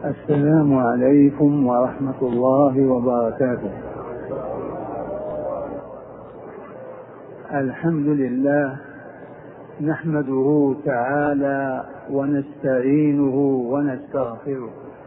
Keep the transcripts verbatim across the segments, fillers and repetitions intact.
السلام عليكم ورحمة الله وبركاته. الحمد لله نحمده تعالى ونستعينه ونستغفره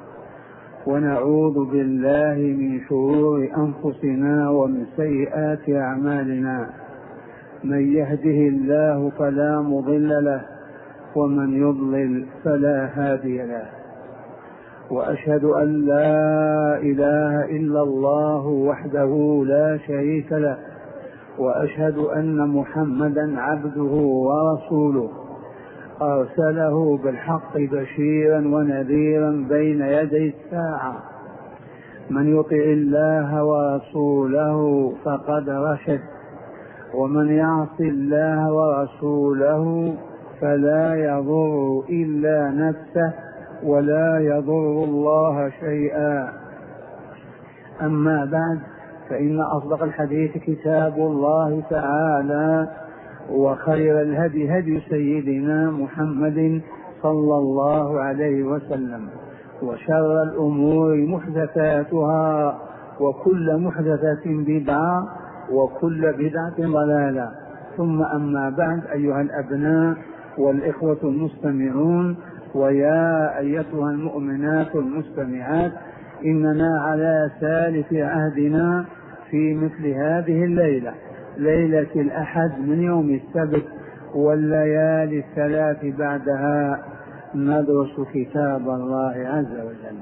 ونعوذ بالله من شرور أنفسنا ومن سيئات أعمالنا. من يهده الله فلا مضل له ومن يضلل فلا هادي له، وأشهد أن لا إله إلا الله وحده لا شريك له، وأشهد أن محمدا عبده ورسوله أرسله بالحق بشيرا ونذيرا بين يدي الساعة. من يطع الله ورسوله فقد رشد، ومن يعص الله ورسوله فلا يضر إلا نفسه ولا يضر الله شيئا. أما بعد، فإن أصدق الحديث كتاب الله تعالى، وخير الهدي هدي سيدنا محمد صلى الله عليه وسلم، وشر الأمور محدثاتها، وكل محدثة بدعة، وكل بدعة ضلالة. ثم أما بعد، أيها الأبناء والإخوة المستمعون، ويا أيتها المؤمنات المستمعات، إننا على سالف عهدنا في مثل هذه الليلة، ليلة الأحد من يوم السبت والليالي الثلاث بعدها، ندرس كتاب الله عز وجل،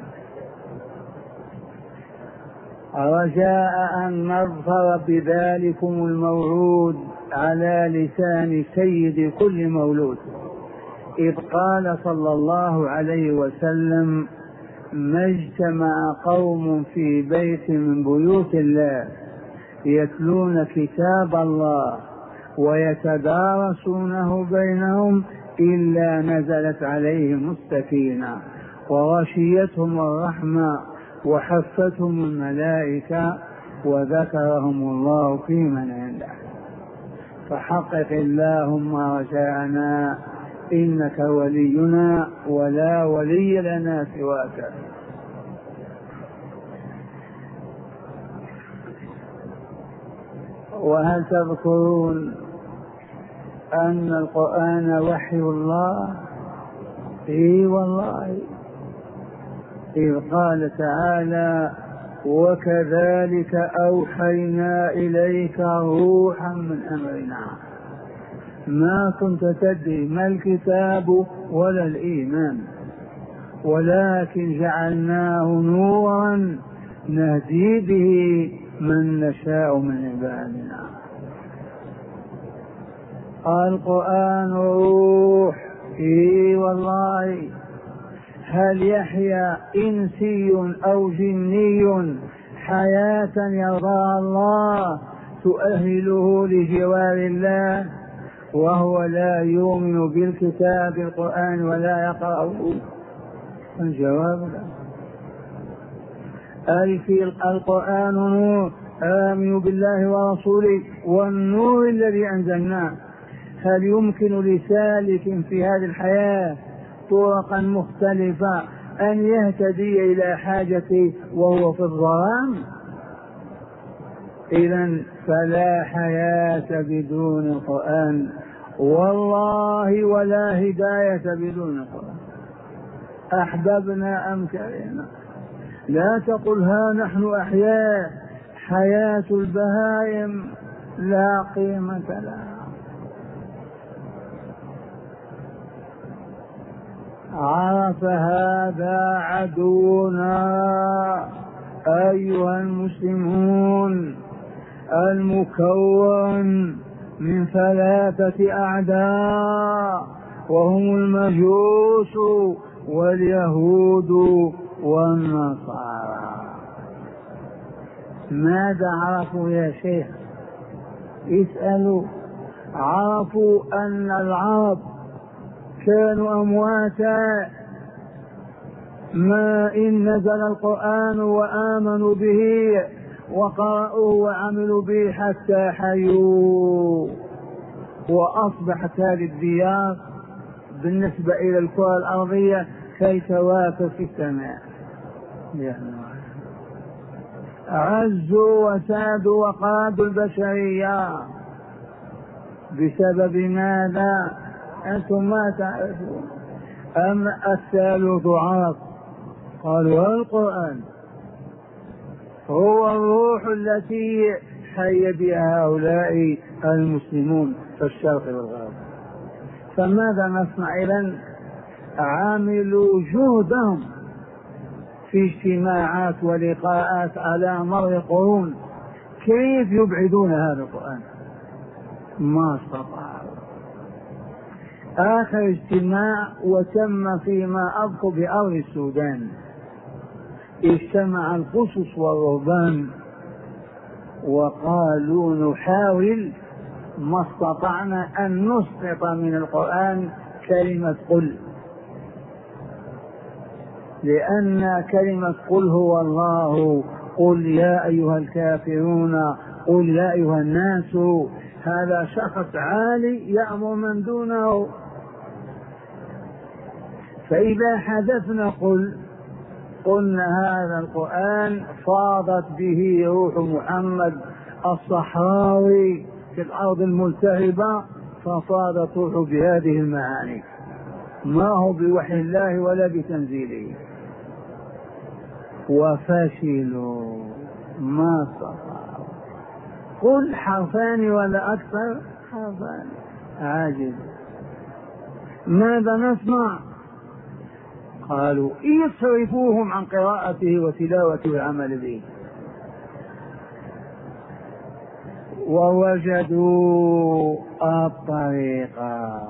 رجاء أن نظفر بذلكم الموعود على لسان سيد كل مولود، إذ قال صلى الله عليه وسلم: ما اجتمع قوم في بيت من بيوت الله يتلون كتاب الله ويتدارسونه بينهم إلا نزلت عليهم السكينة وغشيتهم الرحمة وحفتهم الملائكة وذكرهم الله في من عنده. فحقق اللهم رجاءنا، إنك ولينا ولا ولي لنا سواك. وهل تذكرون أن القرآن وحي الله؟ إي والله، إذ قال تعالى: وكذلك أوحينا إليك روحا من أمرنا ما كنت تدري ما الكتاب ولا الإيمان، ولكن جعلناه نورا نهدي به من نشاء من عبادنا. القرآن روح، إي والله. هل يحيا إنسي أو جني حياة يرضاها الله تؤهله لجوار الله وهو لا يؤمن بالكتاب القرآن ولا يقرأه؟ الجواب لا. أي في القرآن نور، آمنوا بالله ورسوله والنور الذي أنزلناه. هل يمكن لسالك في هذه الحياة طرقا مختلفة أن يهتدي إلى حاجته وهو في الظلام؟ إذن فلا حياة بدون القرآن والله، ولا هداية بدون القرآن، أحببنا أم كرهنا. لا تقل ها نحن أحياء، حياة البهائم لا قيمة لها. عرف هذا عدونا أيها المسلمون، المكون من ثلاثة أعداء، وهم المجوس واليهود والنصارى. ماذا عرفوا يا شيخ؟ اسألوا. عرفوا أن العرب كانوا أمواتا، ما إن نزل القرآن وآمنوا به وقرأوه وعملوا به حتى حيوا، وأصبحت هذه الديار بالنسبة إلى الكرة الأرضية كالكواكب في السماء. عزوا وسادوا وقادوا البشرية بسبب ماذا؟ أنتم ما تعرفون. أم الثالث ضعاف قالوا القرآن هو الروح التي حي بها هؤلاء المسلمون في الشرق والغرب. فماذا نصنع إذن؟ عاملوا جهدهم في اجتماعات ولقاءات على مر قرون كيف يبعدون هذا القرآن؟ ما استطاعوا. آخر اجتماع وتم فيما أذكر بأرض السودان، اجتمع القسس والرهبان وقالوا نحاول ما استطعنا أن نسقط من القرآن كلمة قل، لأن كلمة قل هو الله، قل يا أيها الكافرون، قل يا أيها الناس، هذا شخص عالي يأمر من دونه. فإذا حدثنا قل قلنا هذا القرآن فاضت به روح محمد الصحراوي في الأرض الملتهبة، ففاضت روحه بهذه المعاني، ما هو بوحي الله ولا بتنزيله. وفشلوا ما استطاعوا. قل حرفان ولا أكثر، حرفان، عاجز. ماذا نصنع؟ قالوا يصرفوهم عن قراءته وتلاوته والعمل به. ووجدوا الطريقة،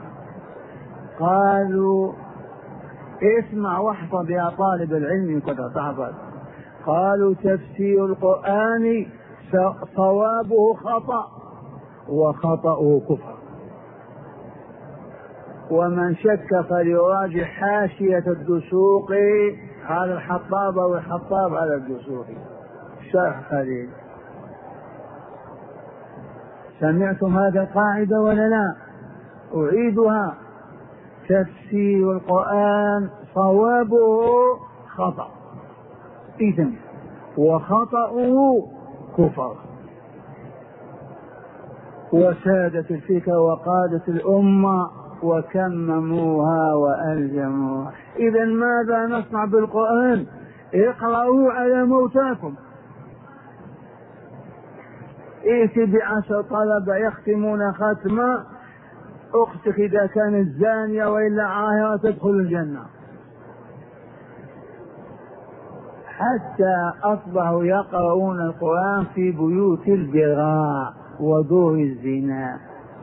قالوا اسمع واحفظ يا طالب العلم كذا تحفظ. قالوا تفسير القرآن صوابه خطأ وخطأه كفر، ومن شك فليراجع حاشية الدسوقي على الحطاب والحطاب على الدسوقي، شرح خليل. سمعتم هذه القاعدة ولا لا؟ أعيدها: تفسير القرآن صوابه خطأ إذن وخطأه كفر. وسادت الفكرة وقادت الأمة وكمموها وألزموها. إذن ماذا نصنع بالقرآن؟ اقرأوا على موتاكم. ائت بعشر طلبة يختمون ختمة، أختك إذا كانت زانية وإلا عاهرة تدخل الجنة. حتى أصبحوا يقرؤون القرآن في بيوت البغاء ودور الزنا.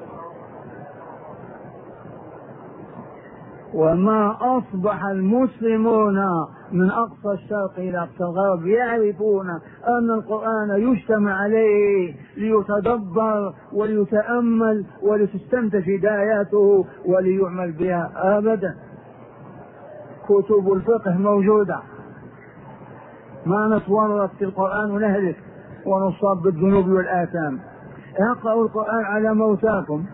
وما أصبح المسلمون من أقصى الشرق إلى أقصى الغرب يعرفون أن القرآن يجتمع عليه ليتدبر وليتأمل ولتستنتج هداياته وليعمل بها. أبدا، كتب الفقه موجودة، ما نتورط في القرآن ونهلك ونصاب بالذنوب والآثام. اقرأوا القرآن على موتاكم.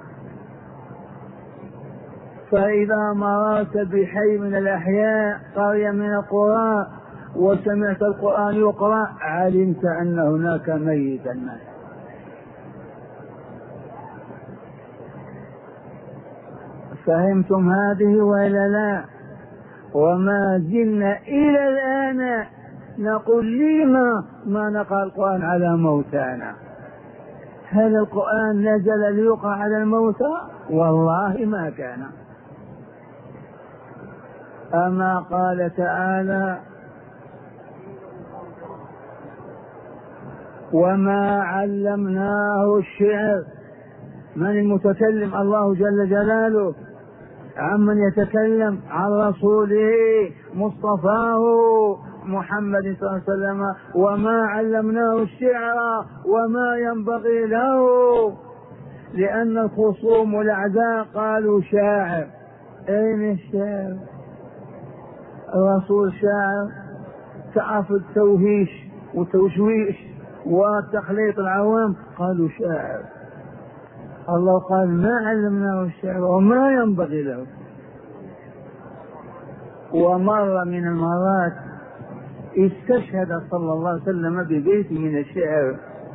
فإذا مررت بحي من الأحياء، قرية من القرى، وسمعت القرآن يقرأ، علمت أن هناك ميتا مات. فهمتم هذه ولا لا؟ وما زلنا إلى الآن نقول لما ما نقرأ القرآن على موتانا. هل القرآن نزل ليقرأ على الموتى؟ والله ما كان. أما قال تعالى: وما علمناه الشعر. من المتكلم؟ الله جل جلاله. عمن يتكلم؟ عن رسوله مصطفاه محمد صلى الله عليه وسلم. وما علمناه الشعر وما ينبغي له، لأن الخصوم والأعداء قالوا شاعر. أين الشاعر؟ الرسول شاعر؟ تعرف التوهيش والتوشويش وتخليط العوام، قالوا شاعر. الله قال: ما علمناه الشعر وما ينبغي له. ومر من المرات استشهد صلى الله عليه وسلم ببيت من الشعر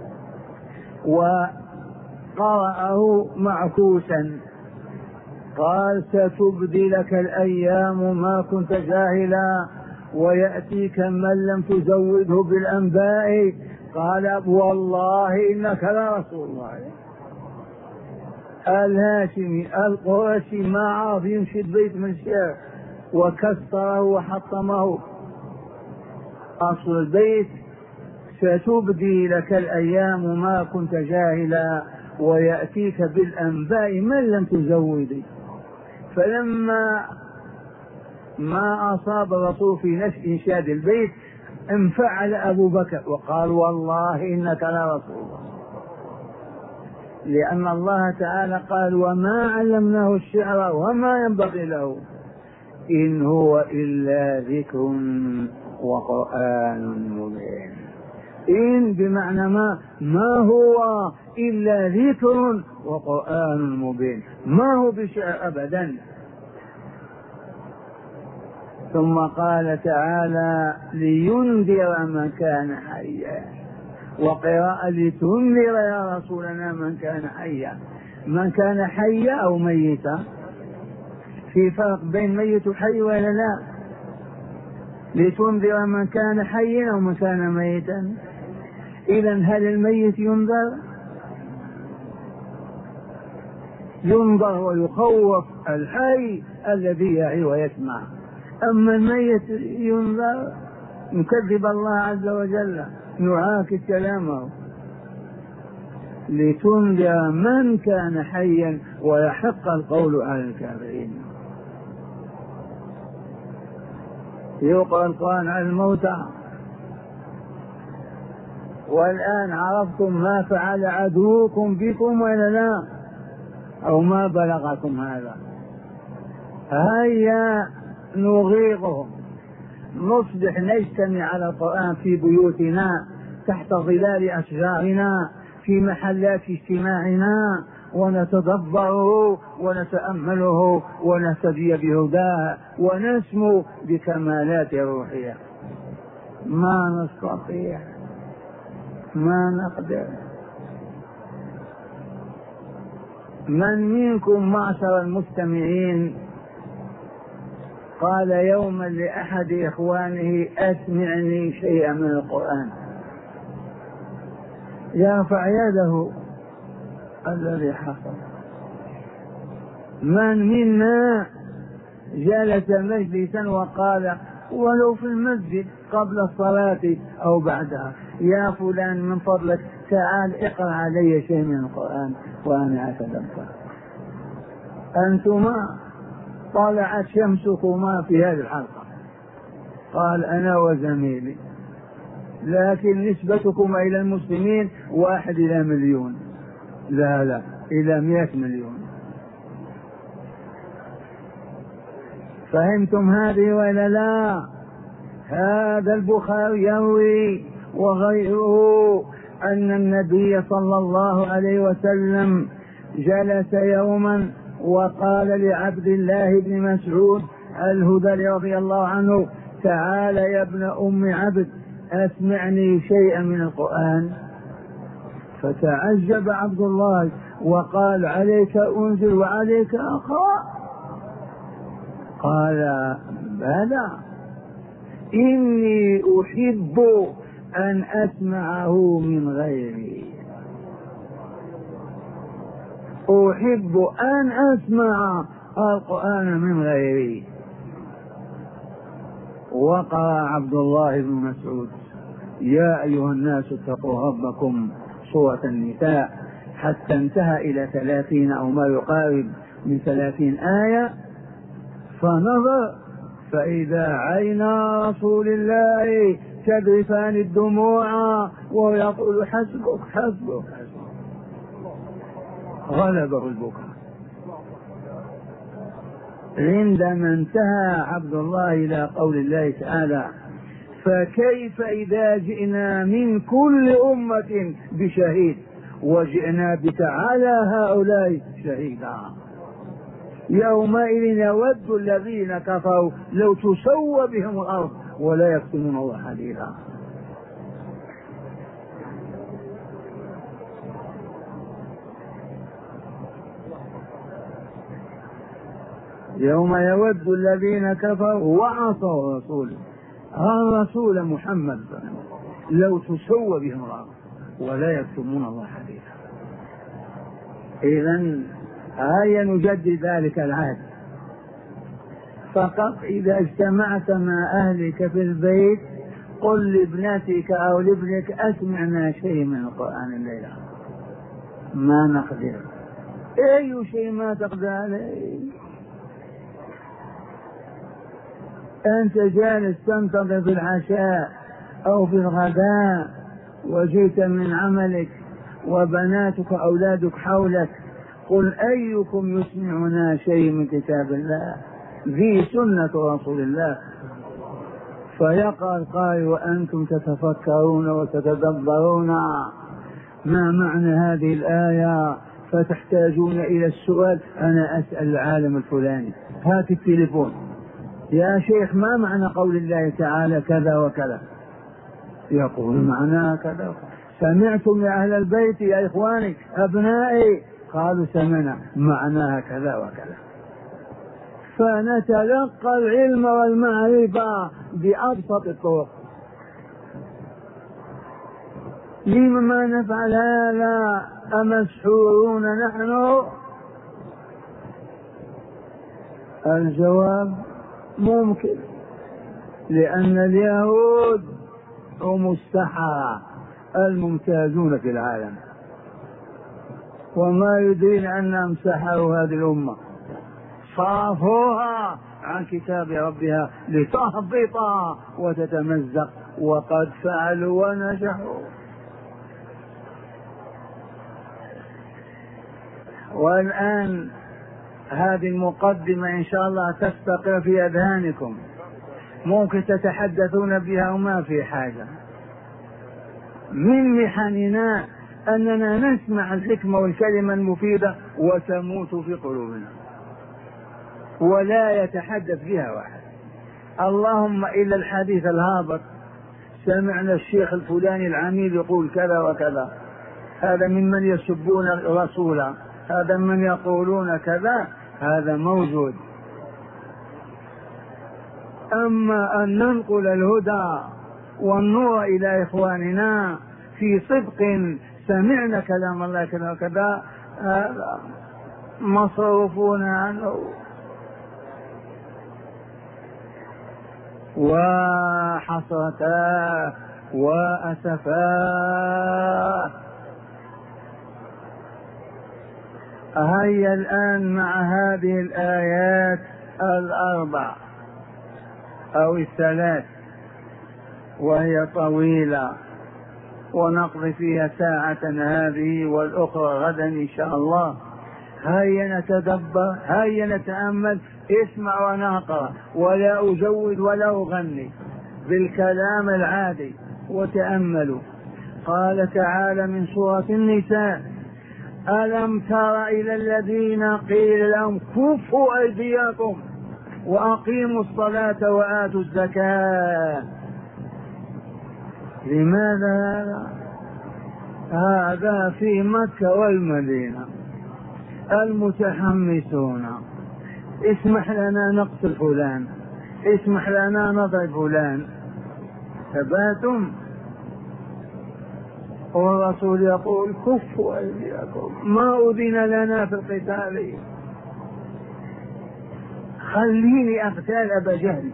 وقرأه معكوسا، قال: ستبدي لك الأيام ما كنت جاهلا ويأتيك من لم تزوده بالأنباء. قال: والله إنك لرسول الله. الهاشمي القرشي ما عرف يمشي البيت من الشعر وكسره وحطمه. أصل البيت: ستبدي لك الأيام ما كنت جاهلا ويأتيك بالأنباء من لم تزودي. فلما ما أصاب الرسول في نشء إنشاد البيت انفعل أبو بكر وقال: والله إنك لرسول الله، لأن الله تعالى قال: وما علمناه الشعر وما ينبغي له إن هو إلا ذكر وقرآن مبين. إن بمعنى ما ما هو إلا ذكر وقرآن مبين، ما هو بشعر أبدا. ثم قال تعالى: لينذر من كان حيا، وقراءة لتنذر يا رسولنا من كان حيا. من كان حيا أو ميتا، في فرق بين ميت وحي ولا لا؟ لتنذر من كان حيا أو من كان ميتا. إذن هل الميت ينذر؟ ينذر ويخوف الحي الذي يعي ويسمع، أما الميت ينذر نكذب الله عز وجل، نعاكس كلامه. لتنذر من كان حيا ويحق القول على الكافرين. يقرأ القرآن على الموتى. والآن عرفتم ما فعل عدوكم بكم ولا لا؟ أو ما بلغكم هذا؟ هيا نغيظهم، نصبح نجتمع على القرآن في بيوتنا تحت ظلال أشجارنا في محلات اجتماعنا، ونتدبره ونتأمله ونهتدي بهداه ونسمو بكمالات روحية. ما نستطيع، ما نقدر. من منكم معشر المستمعين قال يوما لأحد إخوانه: أسمعني شيئا من القرآن؟ يرفع يده الذي حصل. من منا جلس مجلسا وقال ولو في المسجد قبل الصلاة أو بعدها: يا فلان من فضلك تعال اقرأ علي شيء من القرآن وأنا أتدبر. أنتما طلعت شمسكما في هذه الحلقة، قال أنا وزميلي، لكن نسبتكم إلى المسلمين واحد إلى مليون، لا لا إلى مئة مليون. فهمتم هذه ولا لا؟ هذا البخاري يروي وغيره أن النبي صلى الله عليه وسلم جلس يوما وقال لعبد الله بن مسعود الهذلي رضي الله عنه: تعال يا ابن أم عبد أسمعني شيئا من القرآن. فتعجب عبد الله وقال: عليك أنزل وعليك أقرأ؟ قال: بلى، إني أحب أن أسمعه من غيري، أحب أن أسمع القرآن من غيري. وقرأ عبد الله بن مسعود: يا أيها الناس اتقوا ربكم سورة النساء، حتى انتهى إلى ثلاثين أو ما يقارب من ثلاثين آية. فنظر فإذا عينا رسول الله تذرفان الدموع ويقول: حسبك حسبك حسبك. غلبه البكاء. عندما انتهى عبد الله إلى قول الله تعالى: فكيف إذا جئنا من كل أمة بشهيد وجئنا بك على هؤلاء شهيدا، يومئذ يود الذين كفروا لو تسوى بهم الأرض ولا يكتمون الله حديثا. يوم يود الذين كفروا وعصوا رسوله الرسول محمد لو تسوى بهم الأرض ولا يكتمون الله حديثا. إذن هيا نجدد ذلك العهد. فقط إذا اجتمعت مع أهلك في البيت قل لابنتك أو لابنك أسمعنا شيء من القرآن الليلة، ما نقدر. أي شيء ما تقدر عليه. أنت جالس تنتظر في العشاء أو في الغداء وجئت من عملك وبناتك أولادك حولك، قل أيكم يسمعنا شيء من كتاب الله ذي سنة رسول الله، فيقرأ القارئ وأنتم تتفكرون وتتدبرون ما معنى هذه الآية، فتحتاجون إلى السؤال. أنا أسأل العالم الفلاني، هات التليفون، يا شيخ ما معنى قول الله تعالى كذا وكذا؟ يقول معناها كذا وكذا. سمعتم يا أهل البيت يا إخواني أبنائي؟ قالوا سمعنا، معناها كذا وكذا. فنتلقى العلم والمعرفة بأبسط الطرق. لما ما نفعل هذا؟ أمسحورون نحن؟ الجواب ممكن، لأن اليهود هم السحرة الممتازون في العالم، وما يدرين أنهم سحروا هذه الأمة، صرفوها عن كتاب ربها لتهبط وتتمزق، وقد فعلوا ونجحوا. والآن هذه المقدمة إن شاء الله تستقر في أذهانكم، ممكن تتحدثون بها وما في حاجة. من محننا أننا نسمع الحكمة والكلمة المفيدة وتموت في قلوبنا ولا يتحدث بها واحد. اللهم إلا الحديث الهابط، سمعنا الشيخ الفلاني العميد يقول كذا وكذا، هذا ممن يسبون الرسول، هذا من يقولون كذا، هذا موجود. أما أن ننقل الهدى والنور إلى إخواننا في صدق، سمعنا كلام الله كذا وكذا، هذا مصروفون عنه. وحسرتا وأسفا. هيا الآن مع هذه الآيات الأربع أو الثلاث، وهي طويلة ونقضي فيها ساعة هذه والأخرى غدا إن شاء الله. هيا نتدبر، هيا نتأمل، اسمع ونقرأ، ولا أجود ولا أغني بالكلام العادي، وتأملوا. قال تعالى من سورة النساء: ألم تر إلى الذين قيل لهم كفوا أيديكم وأقيموا الصلاة وآتوا الزكاة. لماذا هذا؟ هذا في مكة والمدينة. المتحمسون: اسمح لنا نقتل فلان، اسمح لنا نضرب فلان، ثباتم. والرسول يقول: كفوا أيديكم، ما أذن لنا في القتال، خليني أقتال أبا جهل،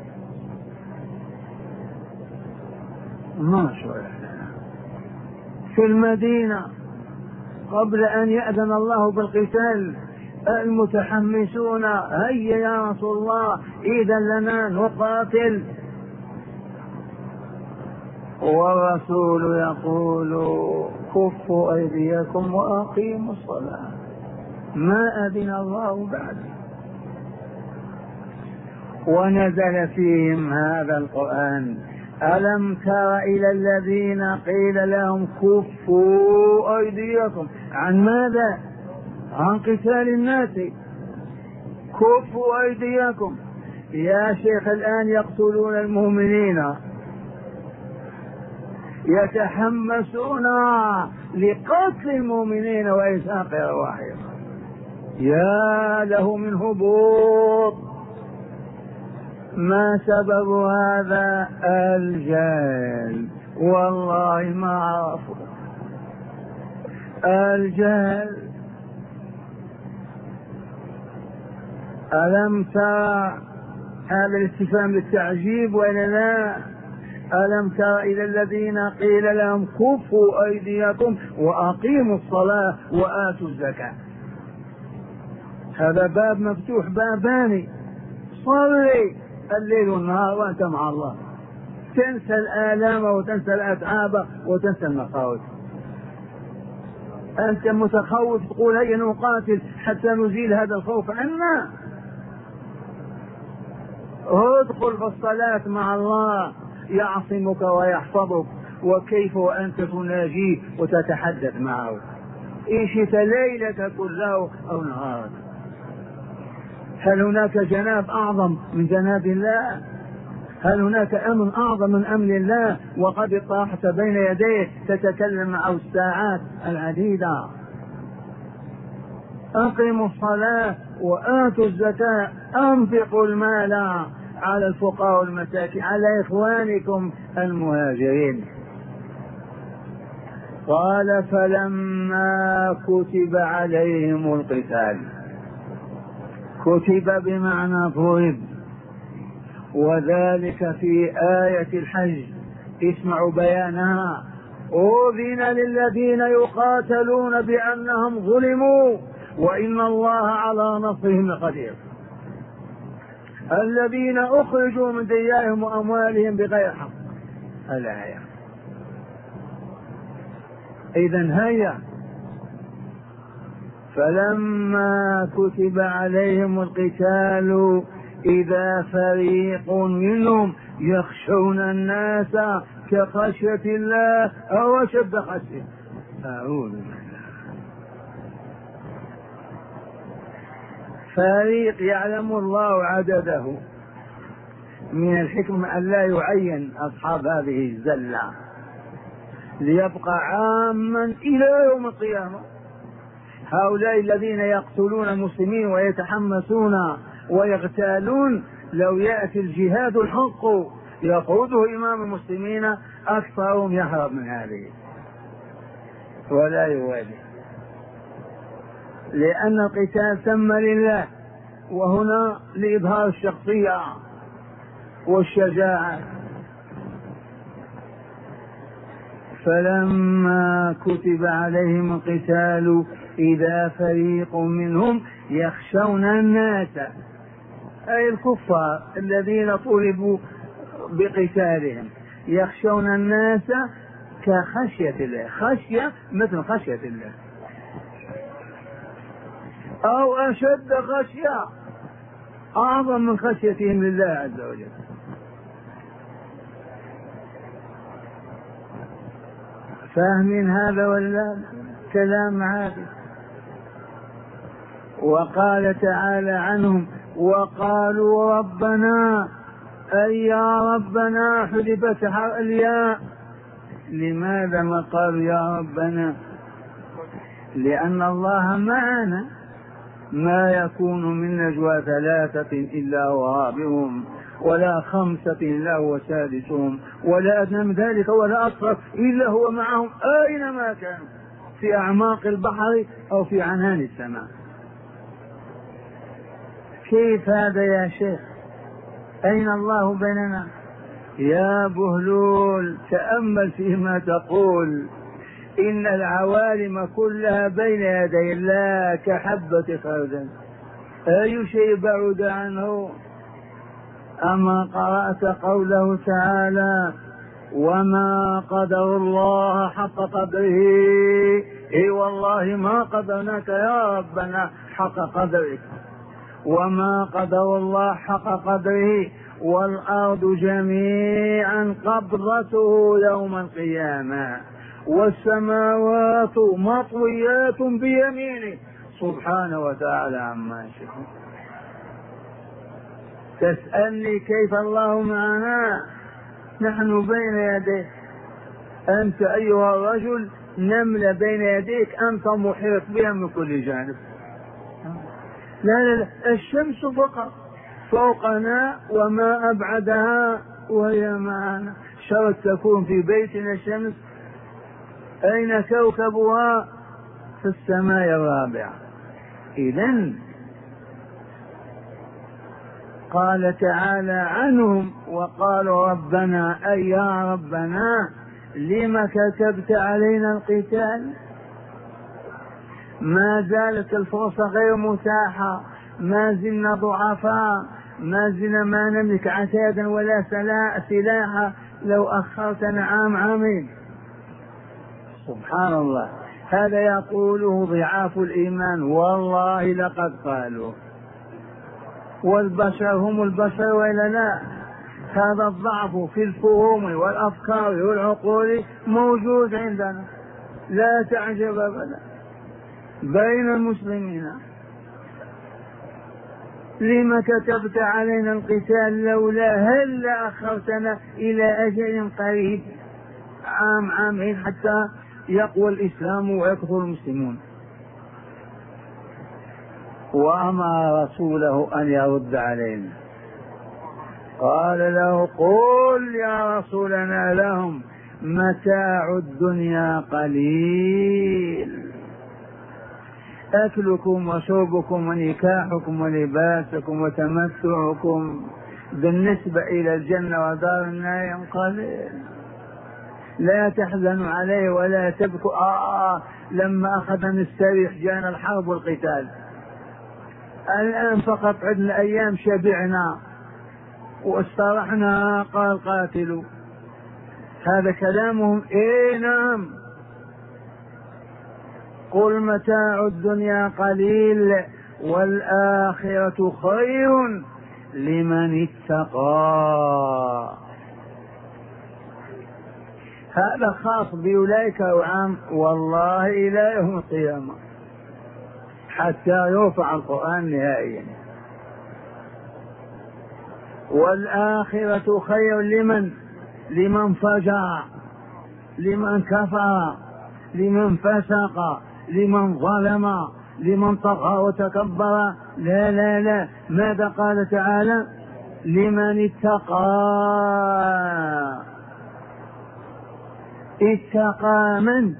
ما شرع لنا. في المدينة قبل أن يأذن الله بالقتال المتحمسون: هيا يا رسول الله إذن لنا نقاتل. والرسول يقول: كفوا أيديكم وأقيموا الصلاة، ما أذن الله بعد. ونزل فيهم هذا القرآن: ألم تر إلى الذين قيل لهم كفوا أيديكم. عن ماذا؟ عن قتال الناس. كفوا أيديكم، يا شيخ الآن يقتلون المؤمنين، يتحمسون لقتل المؤمنين وإسحاق أرواحهم. يا له من هبوط. ما سبب هذا؟ الجهل، والله ما عرفوا الجهل. ألم ترى هذا الاستفهام بالتعجيب ولا لا؟ ألم تر إلى الذين قيل لهم كفوا أيديكم وأقيموا الصلاة وآتوا الزكاة؟ هذا باب مفتوح، بابان. صلي الليل والنهار وأنت مع الله، تنسى الآلام وتنسى الأتعاب وتنسى المخاوف. أنت متخوف تقول هيا نقاتل حتى نزيل هذا الخوف عنا. ادخل في الصلاة مع الله يعصمك ويحفظك، وكيف وأنت تناجيه وتتحدث معه إن شئت ليلك كله أو نهارك. هل هناك جناب أعظم من جناب الله؟ هل هناك أمن أعظم من أمن الله؟ وقد طاحت بين يديه تتكلم معه الساعات العديدة. أقيموا الصلاة وآتوا الزكاة، أنفقوا المال على الفقراء والمساكين، على إخوانكم المهاجرين. قال فلما كتب عليهم القتال، كتب بمعنى فرض، وذلك في آية الحج، اسمعوا بيانها: أذن للذين يقاتلون بأنهم ظلموا وإن الله على نصرهم لقدير. الذين أخرجوا من ديارهم وأموالهم بغير حق. الآية. إذن هيا فلما كتب عليهم القتال إذا فريق منهم يخشون الناس كخشية الله أو أشد خشية. أعوذ بالله. فريق يعلم الله عدده، من الحكمة أن لا يعين أصحاب هذه الزلة ليبقى عاما إلى يوم القيامة. هؤلاء الذين يقتلون المسلمين ويتحمسون ويغتالون، لو يأتي الجهاد الحق يقوده إمام المسلمين أكثرهم يهرب من هذه ولا يوالي، لأن القتال تم لله، وهنا لإظهار الشخصية والشجاعة. فلما كتب عليهم القتال إذا فريق منهم يخشون الناس، أي الكفار الذين طلبوا بقتالهم، يخشون الناس كخشية الله، خشية مثل خشية الله أو أشد خشية، أعظم من خشيتهم لله عز وجل. فاهمين هذا ولا كلام عادي؟ وقال تعالى عنهم: وقالوا ربنا، أي يا ربنا، حذفت الياء. لماذا ما قالوا يا ربنا؟ لأن الله معنا، ما يكون من نجوى ثلاثة إلا هو رابعهم ولا خمسة إلا هو سادسهم ولا أدنى من ذلك ولا أكثر إلا هو معهم أينما كانوا، في أعماق البحر أو في عنان السماء. كيف هذا يا شيخ؟ أين الله بيننا؟ يا بهلول تأمل فيما تقول. إن العوالم كلها بين يدي الله كحبة خردل، أي شيء بعد عنه. أما قرأت قوله تعالى: وما قدر الله حق قدره؟ إي والله ما قدرناك يا ربنا حق قدرك. وما قدر الله حق قدره والأرض جميعا قبضته يوم القيامة والسماوات مطويات بيمينه سبحانه وتعالى عما يشركون. تسألني كيف الله معنا؟ نحن بين يديك، أنت أيها الرجل نملة بين يديك، أنت محيط بها من كل جانب. لا لا لا، الشمس فقط فوقنا وما أبعدها وهي معنا. شرط تكون في بيتنا الشمس، أين كوكبها؟ في السماء الرابعة. إذن قال تعالى عنهم وقالوا ربنا أي يا ربنا لما كتبت علينا القتال؟ ما زالت الفرصة غير متاحة، ما زلنا ضعفاء، ما زلنا ما نملك عتادا ولا سلاحا، لو أخرتنا عام عامين. سبحان الله، هذا يقوله ضعاف الإيمان، والله لقد قالوا. والبشر هم البشر وإلا لا؟ هذا الضعف في الفهوم والأفكار والعقول موجود عندنا، لا تعجب أبدا بين المسلمين. لما كتبت علينا القتال لولا هل أخرتنا إلى أجل قريب، عام عامين حتى يقوى الإسلام ويكثر المسلمون. وأمر رسوله أن يرد علينا، قال له قل يا رسولنا لهم متاع الدنيا قليل، أكلكم وشربكم ونكاحكم ولباسكم وتمتعكم بالنسبة إلى الجنة ودار النعيم قليل، لا تحزنوا عليه ولا تبكوا. آه لما أخذ نستريح جانا الحرب والقتال، الآن فقط عدنا أيام شبعنا واسترحنا، قال قاتلوا. هذا كلامهم. إيه نعم، قل متاع الدنيا قليل والآخرة خير لمن اتقى. هذا خاص بأولئك وعام والله إلى يوم القيامة حتى يرفع القرآن نهائيا. والآخرة خير لمن لمن فجع، لمن كفر، لمن فسق، لمن ظلم، لمن طغى وتكبر. لا لا لا، ماذا قال تعالى؟ لمن اتقى. اتقى من؟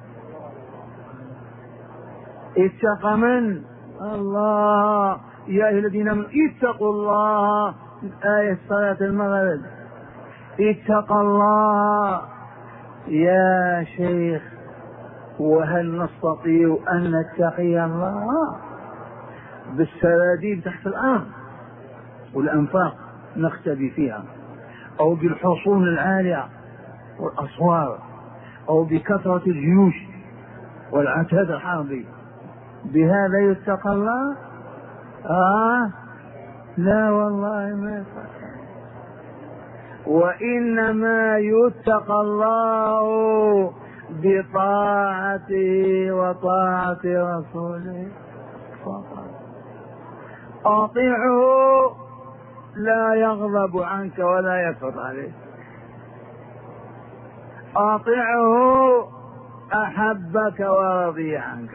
اتقى من؟ الله. يا أيها الذين آمنوا اتقوا الله، آية صلاة المغرب. اتقى الله يا شيخ. وهل نستطيع أن نتقي الله بالسراديب تحت الأرض والأنفاق نختبي فيها، أو بالحصون العالية والأسوار، أو بكثرة الجيوش والعتاد الحربي؟ بهذا يتقى الله؟ آه لا والله ما يتقى. وإنما يتقى الله بطاعته وطاعة رسوله فقط. أطيعه لا يغضب عنك ولا يسخط عليك، أطيعه أحبك ورضي عنك.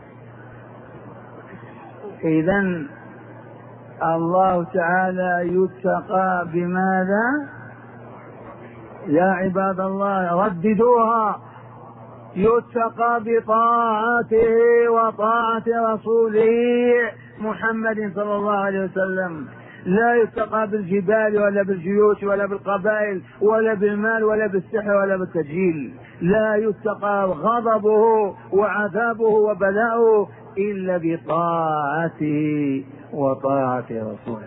إذن الله تعالى يتقى بماذا؟ يا عباد الله رددوها، يتقى بطاعته وطاعة رسوله محمد صلى الله عليه وسلم. لا يتقى بالجبال ولا بالجيوش ولا بالقبائل ولا بالمال ولا بالسحر ولا بالتجهيل. لا يتقى غضبه وعذابه وبلاؤه إلا بطاعته وطاعة رسوله.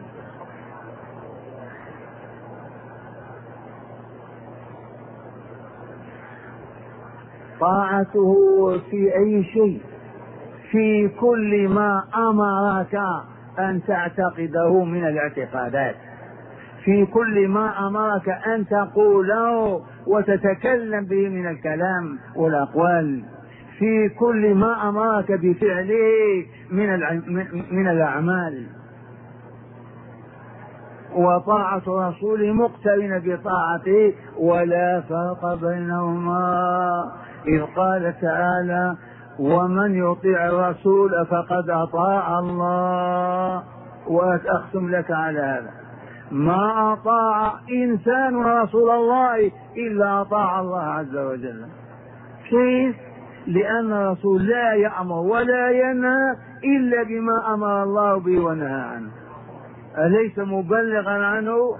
طاعته في أي شيء، في كل ما أمرك أن تعتقده من الاعتقادات، في كل ما أمرك أن تقوله وتتكلم به من الكلام والأقوال، في كل ما أمرك بفعله من من الأعمال. وطاعة رسوله مقترنة بطاعته ولا فرق بينهما، إذ قال تعالى ومن يطيع الرسول فقد أطاع الله. وأختم لك على هذا، ما أطاع إنسان رسول الله إلا أطاع الله عز وجل. كيف؟ لأن الرسول لا يأمر ولا ينهى إلا بما أمر الله به ونهى عنه، أليس مبلغا عنه؟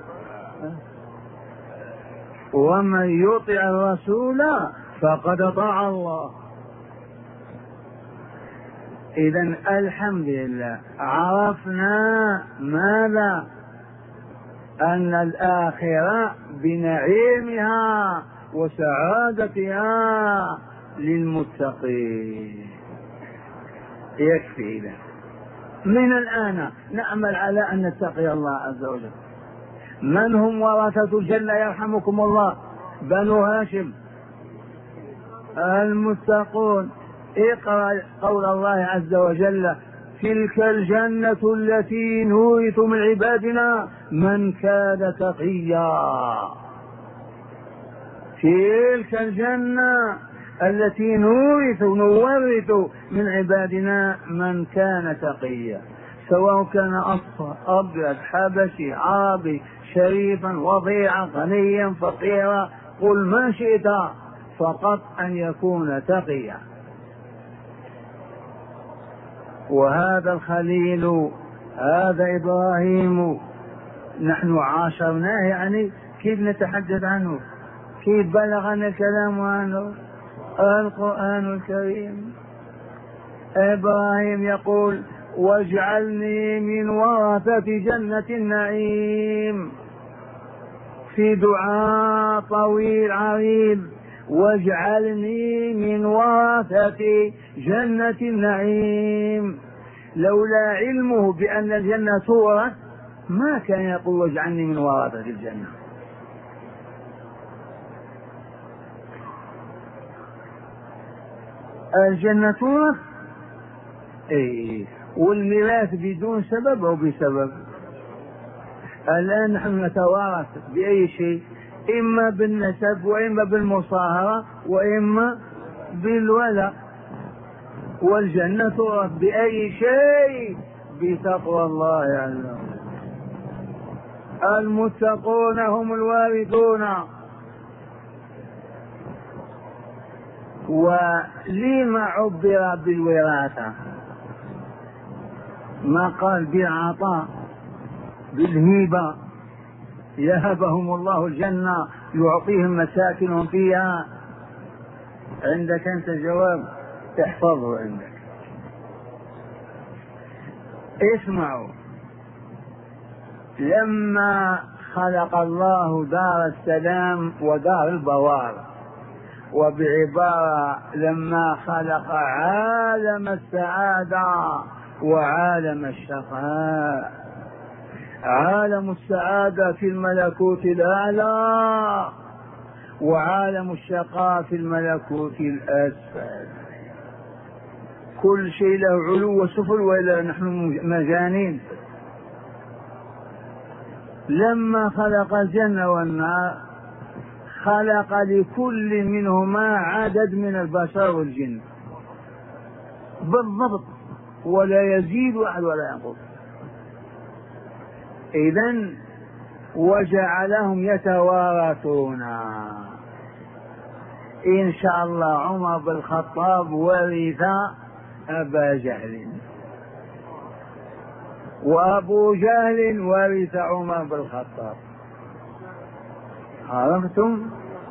ومن يطع الرسول فقد أطاع الله. إذن الحمد لله عرفنا ماذا؟ أن الآخرة بنعيمها وسعادتها للمتقين. يكفي إذا من الآن نعمل على أن نتقي الله عز وجل. من هم ورثة الجنة يرحمكم الله؟ بنو هاشم المتقون. اقرأ قول الله عز وجل تلك الجنة التي نورث من عبادنا من كان تقيا. تلك الجنة التي نورث نورث من عبادنا من كان تقيا، سواء كان أصفر أبيض حبشي عربي شريفا وضيعا غنيا فقيرا، قل ما شئت فقط أن يكون تقيا. وهذا الخليل هذا إبراهيم نحن عاشرناه، يعني كيف نتحدث عنه؟ كيف بلغنا الكلام عنه؟ القرآن الكريم. إبراهيم يقول واجعلني من ورثة جنة النعيم، في دعاء طويل عريض، واجعلني من ورثة جنة النعيم. لولا علمه بأن الجنة تورث ما كان يقول واجعلني من ورثة الجنة. الجنة تورث، اي، والميراث بدون سبب او بسبب. الان نحن نتوارث باي شيء؟ اما بالنسب واما بالمصاهرة واما بالولاء. والجنة تورث باي شيء؟ بتقوى الله عز وجل. المتقون هم الوارثون. ولما عبر بالوراثة؟ ما قال بالعطاء بالهبة؟ يهبهم الله الجنة يعطيهم مساكنهم فيها. عندك أنت جواب تحفظه عندك. اسمعوا، لما خلق الله دار السلام ودار البوار، وبعبارة لما خلق عالم السعادة وعالم الشقاء، عالم السعادة في الملكوت الأعلى وعالم الشقاء في الملكوت الأسفل. كل شيء له علو وسفل وإلا نحن مجانين. لما خلق الجنة والنار خلق لكل منهما عدد من البشر والجن بالضبط، ولا يزيد أحد ولا ينقص. إذن وجعلهم يتوارثون. إن شاء الله عمر بن الخطاب ورث أبا جهل، وأبو جهل ورث عمر بن الخطاب. عرفتم؟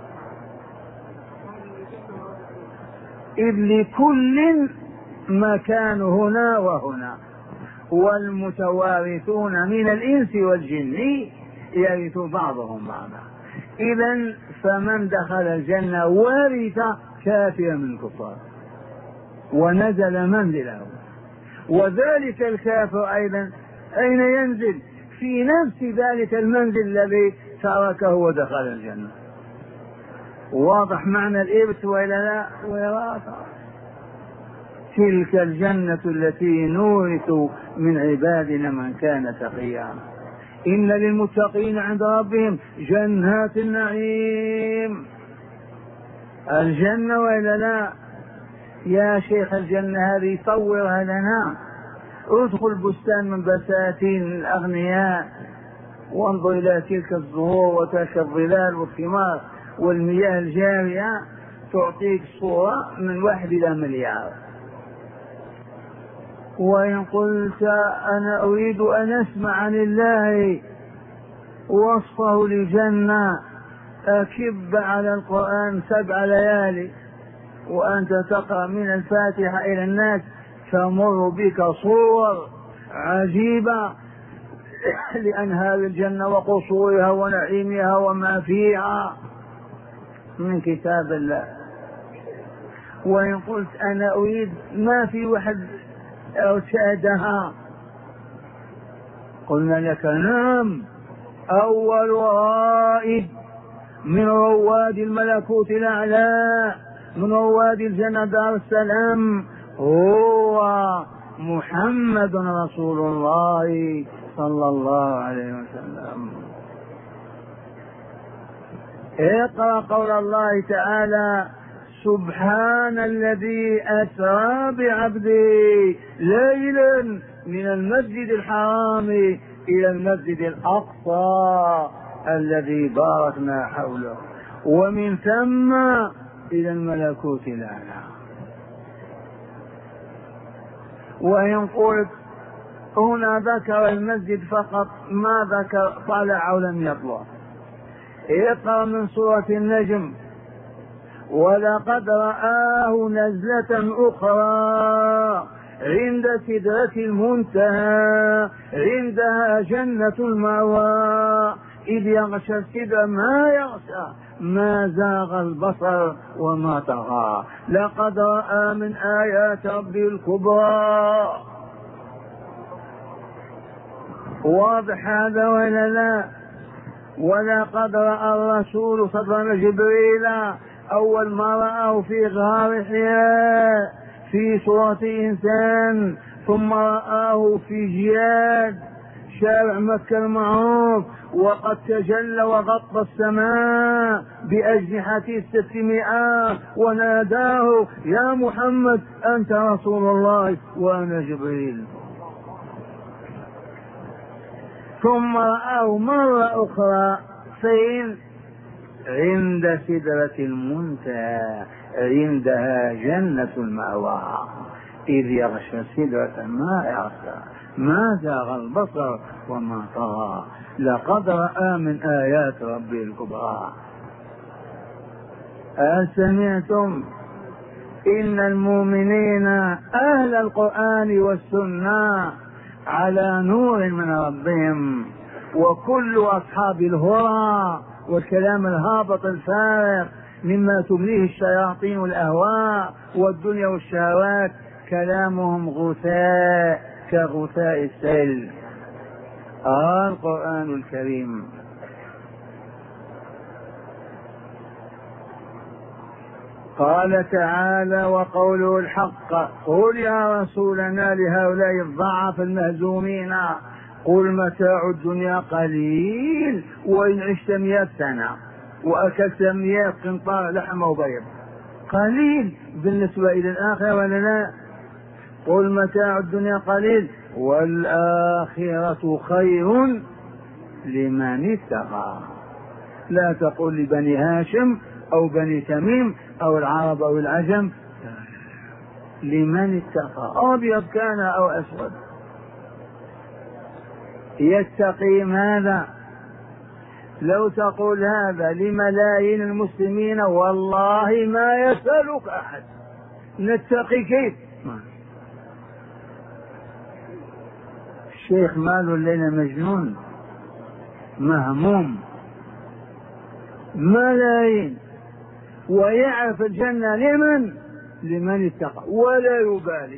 إذ لكل مكان هنا وهنا، والمتوارثون من الإنس والجن يرث بعضهم بعضا. إذن فمن دخل الجنة ورث كافرا من الكفار ونزل منزله، وذلك الكافر أيضا أين ينزل؟ في نفس ذلك المنزل الذي تركه ودخل الجنة. واضح معنى الإرث وإلا لا؟ وراثة. تلك الجنة التي نورث من عبادنا من كان تقيا. إن للمتقين عند ربهم جنات النعيم. الجنة وإلا لا؟ يا شيخ الجنة هذه صورها لنا. ادخل بستان من بساتين الأغنياء وانظر إلى تلك الزهور وتلك الظلال والثمار والمياه الجارية، تعطيك صورة من واحد إلى مليار. وإن قلت أنا أريد أن أسمع عن الله وصفه للجنة، أكب على القرآن سبع ليالي وأنت تقرأ من الفاتحة إلى الناس، تمر بك صور عجيبة لأنهار الجنة وقصورها ونعيمها وما فيها من كتاب الله. وإن قلت أنا أريد، ما في واحد ارتادها، قلنا لك نعم، أول رائد من رواد الملكوت الأعلى، من رواد الجنة دار السلام، هو محمد رسول الله صلى الله عليه وسلم. اقرأ قول الله تعالى: سبحان الذي أسرى بعبده ليلا من المسجد الحرام إلى المسجد الأقصى الذي باركنا حوله ومن ثم إلى الملكوت الأعلى. وإن قلت هنا ذكر المسجد فقط، ما ذكر طلع أو لم يطلع، اقرأ من سورة النجم: ولقد رآه نزلة أخرى عند سدرة المنتهى عندها جنة المأوى إذ يغشى السدر ما يغشى ما زاغ البصر وما طغى لقد رأى من آيات ربه الكبرى. واضح هذا ولا لا؟ ولقد رأى الرسول صلى الله عليه وسلم جبريل أول ما رآه في غار حراء في صورة إنسان، ثم رآه في جياد شارع مكة المعروف، وقد تجلى وغطى السماء بأجنحة ستمائة وناداه: يا محمد أنت رسول الله وأنا جبريل. ثم رآه مرة أخرى فين؟ عند سدرة المنتهى عندها جنة المأوى إذ يغشى السدرة ما يغشى ما زاغ البصر وما طغى لقد رأى من آيات ربه الكبرى. أسمعتم؟ إن المؤمنين أهل القرآن والسنة على نور من ربهم، وكل أصحاب الهرى والكلام الهابط الفارغ مما تمليه الشياطين والأهواء والدنيا والشهوات كلامهم غثاء كغثاء السيل. آه القرآن الكريم قال تعالى: وقوله الحق: قل يا رسولنا لهؤلاء الضعف المهزومين قل متاع الدنيا قليل وإن عشت مئة سنة وأكلت مئة قنطار لحم وبيض قليل بالنسبة إلى الآخرة ولا لا؟ قل متاع الدنيا قليل والآخرة خير لمن اتقى. لا تقل لبني هاشم أو بني تميم أو العرب أو العجم، لمن اتقى، أبيض كان أو أسود. يتقي ماذا؟ لو تقول هذا لملايين المسلمين والله ما يسألك أحد. نتقي كيف؟ الشيخ ماله الليلة مجنون مهموم، ملايين، ويعرف الجنة لمن؟ لمن اتقى ولا يبالي.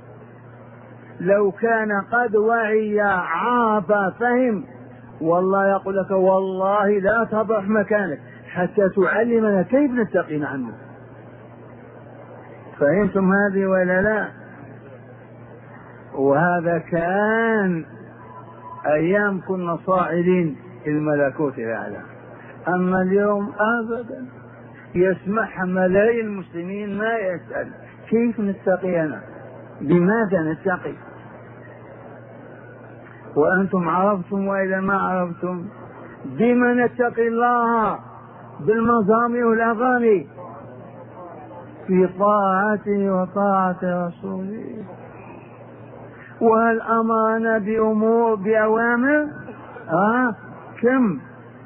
لو كان قد وعي عاف فهم والله يقول لك والله لا تبرح مكانك حتى تعلمنا كيف نتقي عنه. فهمتم هذه ولا لا؟ وهذا كان أيام كنا صاعدين الملكوت الأعلى، أما اليوم أبدا يسمح ملايين المسلمين ما يسأل كيف نتقي أنا، بماذا نتقي؟ وأنتم عرفتم وإذا ما عرفتم بما نتقي الله؟ بالمزامير والأغاني، في طاعته وطاعة رسوله. وهل أمرنا بأمور بأوامر؟ آه كم؟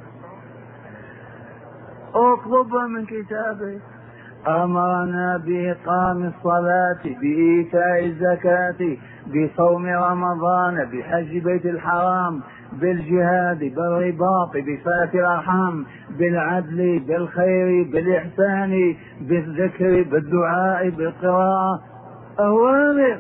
اطلبها من كتابه. أمرنا بإقام الصلاة، بإيتاء الزكاة، بصوم رمضان، بحج بيت الحرام، بالجهاد، بالرباط، بصلة الأرحام، بالعدل، بالخير، بالإحسان، بالذكر، بالدعاء، بالقراءة، أوامر.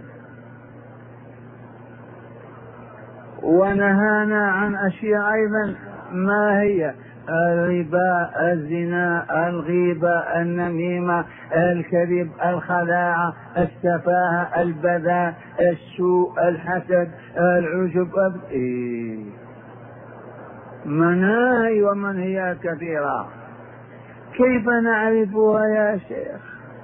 ونهانا عن أشياء أيضا، ما هي؟ الربا، الزنا، الغيبة، النميمة، الكذب، الخلاعة، السفاهة، البذاء، السوء، الحسد، العجب. إيه. مناهي ومنهيات كثيرة، كيف نعرفها يا شيخ؟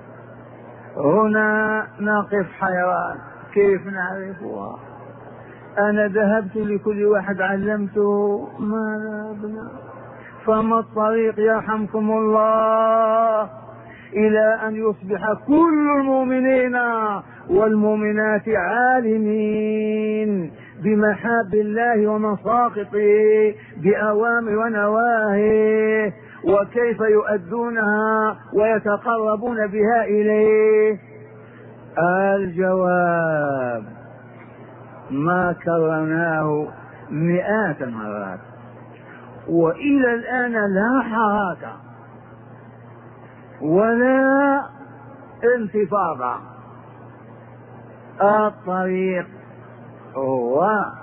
هنا نقف حيران، كيف نعرفها؟ أنا ذهبت لكل واحد علمته، ما ابنى. فما الطريق يرحمكم الله إلى أن يصبح كل المؤمنين والمؤمنات عالمين بمحاب الله ومساقطه، بأوامر ونواهيه، وكيف يؤدونها ويتقربون بها إليه؟ الجواب ما كررناه مئات المرات وإلى الآن لا حركة ولا انتفاضة. الطريق هو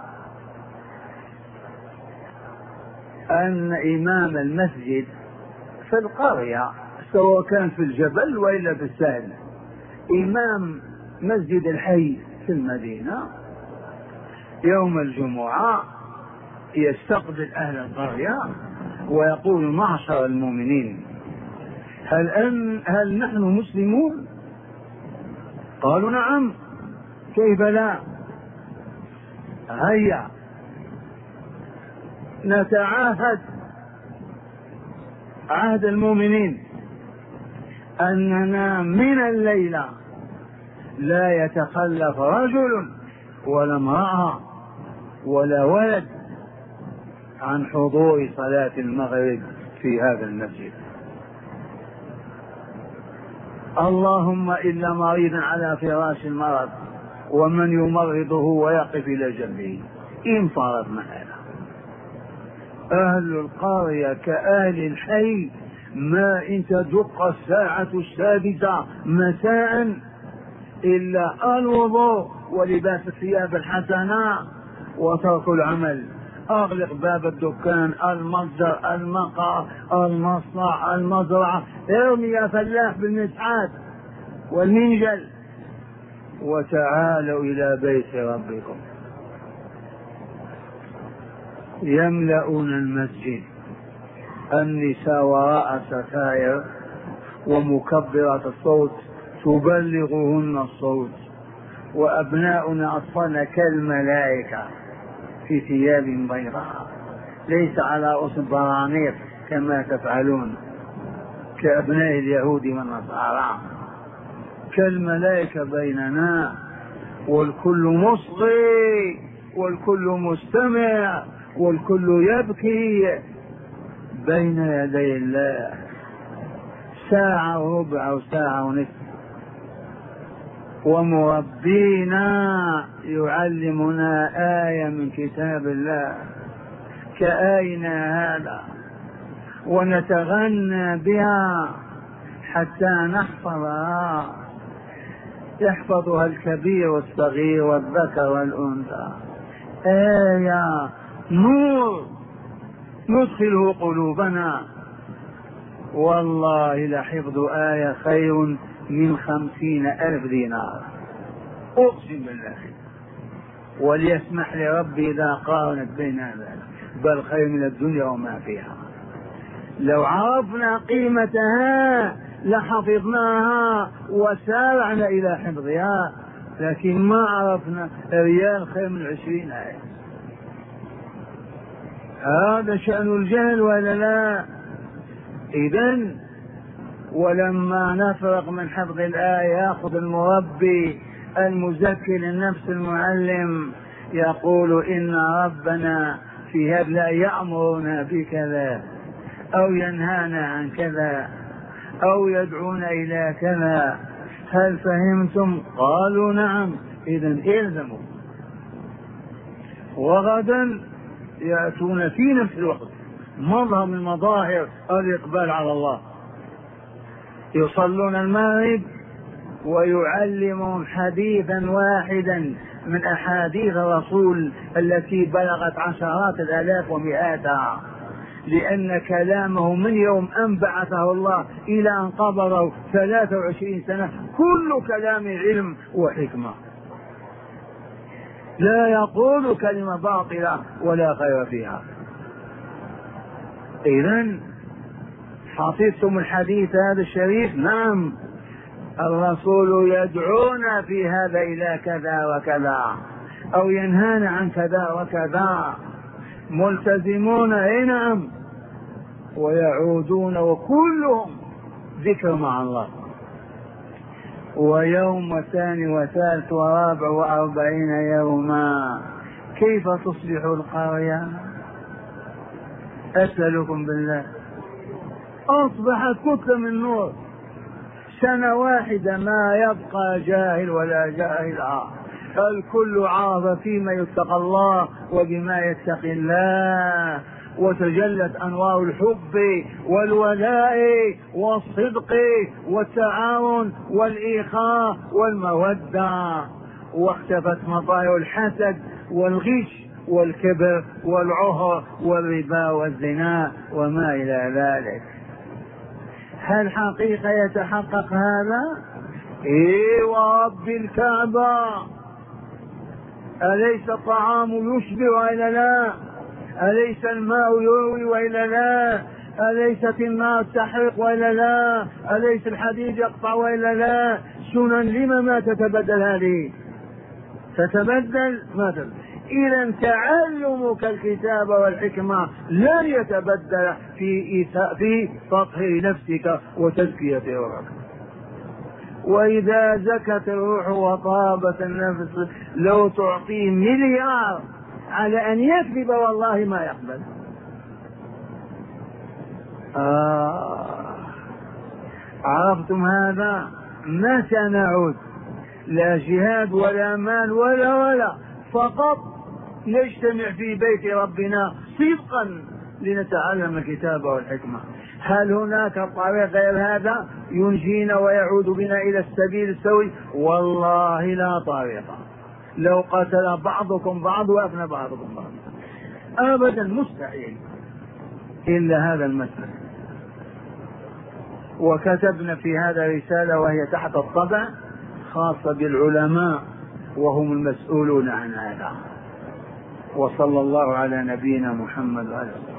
أن إمام المسجد في القرية، سواء كان في الجبل وإلا في السهل، إمام مسجد الحي في المدينة يوم الجمعة يستقبل أهل القرية ويقول: معشر المؤمنين، هل, أن هل نحن مسلمون؟ قالوا: نعم، كيف لا؟ هيا نتعاهد عهد المؤمنين أننا من الليلة لا يتخلف رجل ولا امرأة ولا ولد عن حضور صلاة المغرب في هذا المسجد، اللهم إلا مريضا على فراش المرض ومن يمرضه ويقف إلى جنبه إن فرضنا هذا. أهل القرية كأهل الحي، ما إن تدق الساعة السادسة مساء إلا الوضوء ولباس الثياب الحسنة وترك العمل، أغلق باب الدكان، المتجر، المقهى، المصنع، المزرعة، ارمي يا فلاح بالمسحات والمنجل وتعالوا إلى بيت ربكم. يملؤون المسجد، النساء وراء ستائر ومكبرات الصوت تبلغهن الصوت، وأبناؤنا أطفالنا كالملائكة في ثياب بيضاء ليس على رؤوس برانيط كما تفعلون كأبناء اليهود والنصارى، كالملائكة بيننا، والكل مصغي والكل مستمع والكل يبكي بين يدي الله ساعة وربع أو ساعة ونصف، ومربينا يعلمنا آية من كتاب الله كآينا هذا ونتغنى بها حتى نحفظها، يحفظها الكبير والصغير والذكر والأنثى. آية نور ندخله قلوبنا، والله لحفظ آية خير من خمسين ألف دينار، أقسم بالله. وليسمح لربي إذا قارنت بين ذلك، بل خير من الدنيا وما فيها. لو عرفنا قيمتها لحفظناها وسارعنا إلى حفظها، لكن ما عرفنا. ريال خير من عشرين آية. هذا شأن الجهل ولا لا؟ إذن ولما نفرق من حفظ الآية يأخذ المربي المزكي للنفس المعلم يقول إن ربنا في هذا لا يأمرنا بكذا أو ينهانا عن كذا أو يدعونا إلى كذا. هل فهمتم؟ قالوا نعم. إذن إلزموا. وغدا يأتون في نفس الوقت مظهر من مظاهر الإقبال على الله، يصلون المغرب ويعلمهم حديثا واحدا من أحاديث الرسول التي بلغت عشرات الآلاف ومئاتها، لأن كلامه من يوم أن بعثه الله إلى أن قبضه ثلاثة وعشرين سنة كل كلام علم وحكمة، لا يقول كلمة باطلة ولا خير فيها. إذن حفظتم الحديث هذا الشريف؟ نعم. الرسول يدعونا في هذا إلى كذا وكذا أو ينهانا عن كذا وكذا، ملتزمون. أي نعم. ويعودون وكلهم ذكر مع الله. ويوم وثاني وثالث ورابع وأربعين يوما كيف تصبح القرية؟ أسألكم بالله. أصبحت كتلة من نور. سنة واحدة ما يبقى جاهل ولا جاهل. الكل عرف فيما يتقى الله وبما يتقي الله، وتجلت أنوار الحب والولاء والصدق والتعاون والإخاء والمودة، واختفت مطايا الحسد والغش والكبر والعهر والربا والزنا وما إلى ذلك. هل حقيقة يتحقق هذا؟ إيه ورب الكعبة. أليس الطعام يشبع وإلا لا؟ أليس الماء يروي وإلا لا؟ أليست النار تحرق وإلا لا؟ أليس الحديد يقطع وإلا لا؟ سنن لما ما تتبدل هذه؟ تتبدل ما تتبدل. إذا تعلمك الكتاب والحكمة لن يتبدل في في تطهير نفسك وتزكية روحك. وإذا زكت الروح وطابت النفس لو تعطيه مليار على أن يكذب والله ما يقبل. آه. عرفتم هذا؟ متى نعود؟ لا جهاد ولا مال ولا ولا، فقط نجتمع في بيت ربنا صدقا لنتعلم الكتاب والحكمة. هل هناك طريق غير هذا ينجينا ويعود بنا إلى السبيل السوي؟ والله لا طريق. لو قتل بعضكم بعض وأفنى بعضكم بعض أبدا مستحيل إلا هذا المسلك. وكتبنا في هذا رسالة وهي تحت الطبع خاصة بالعلماء وهم المسؤولون عن هذا. وصلى الله على نبينا محمد وعلى آله.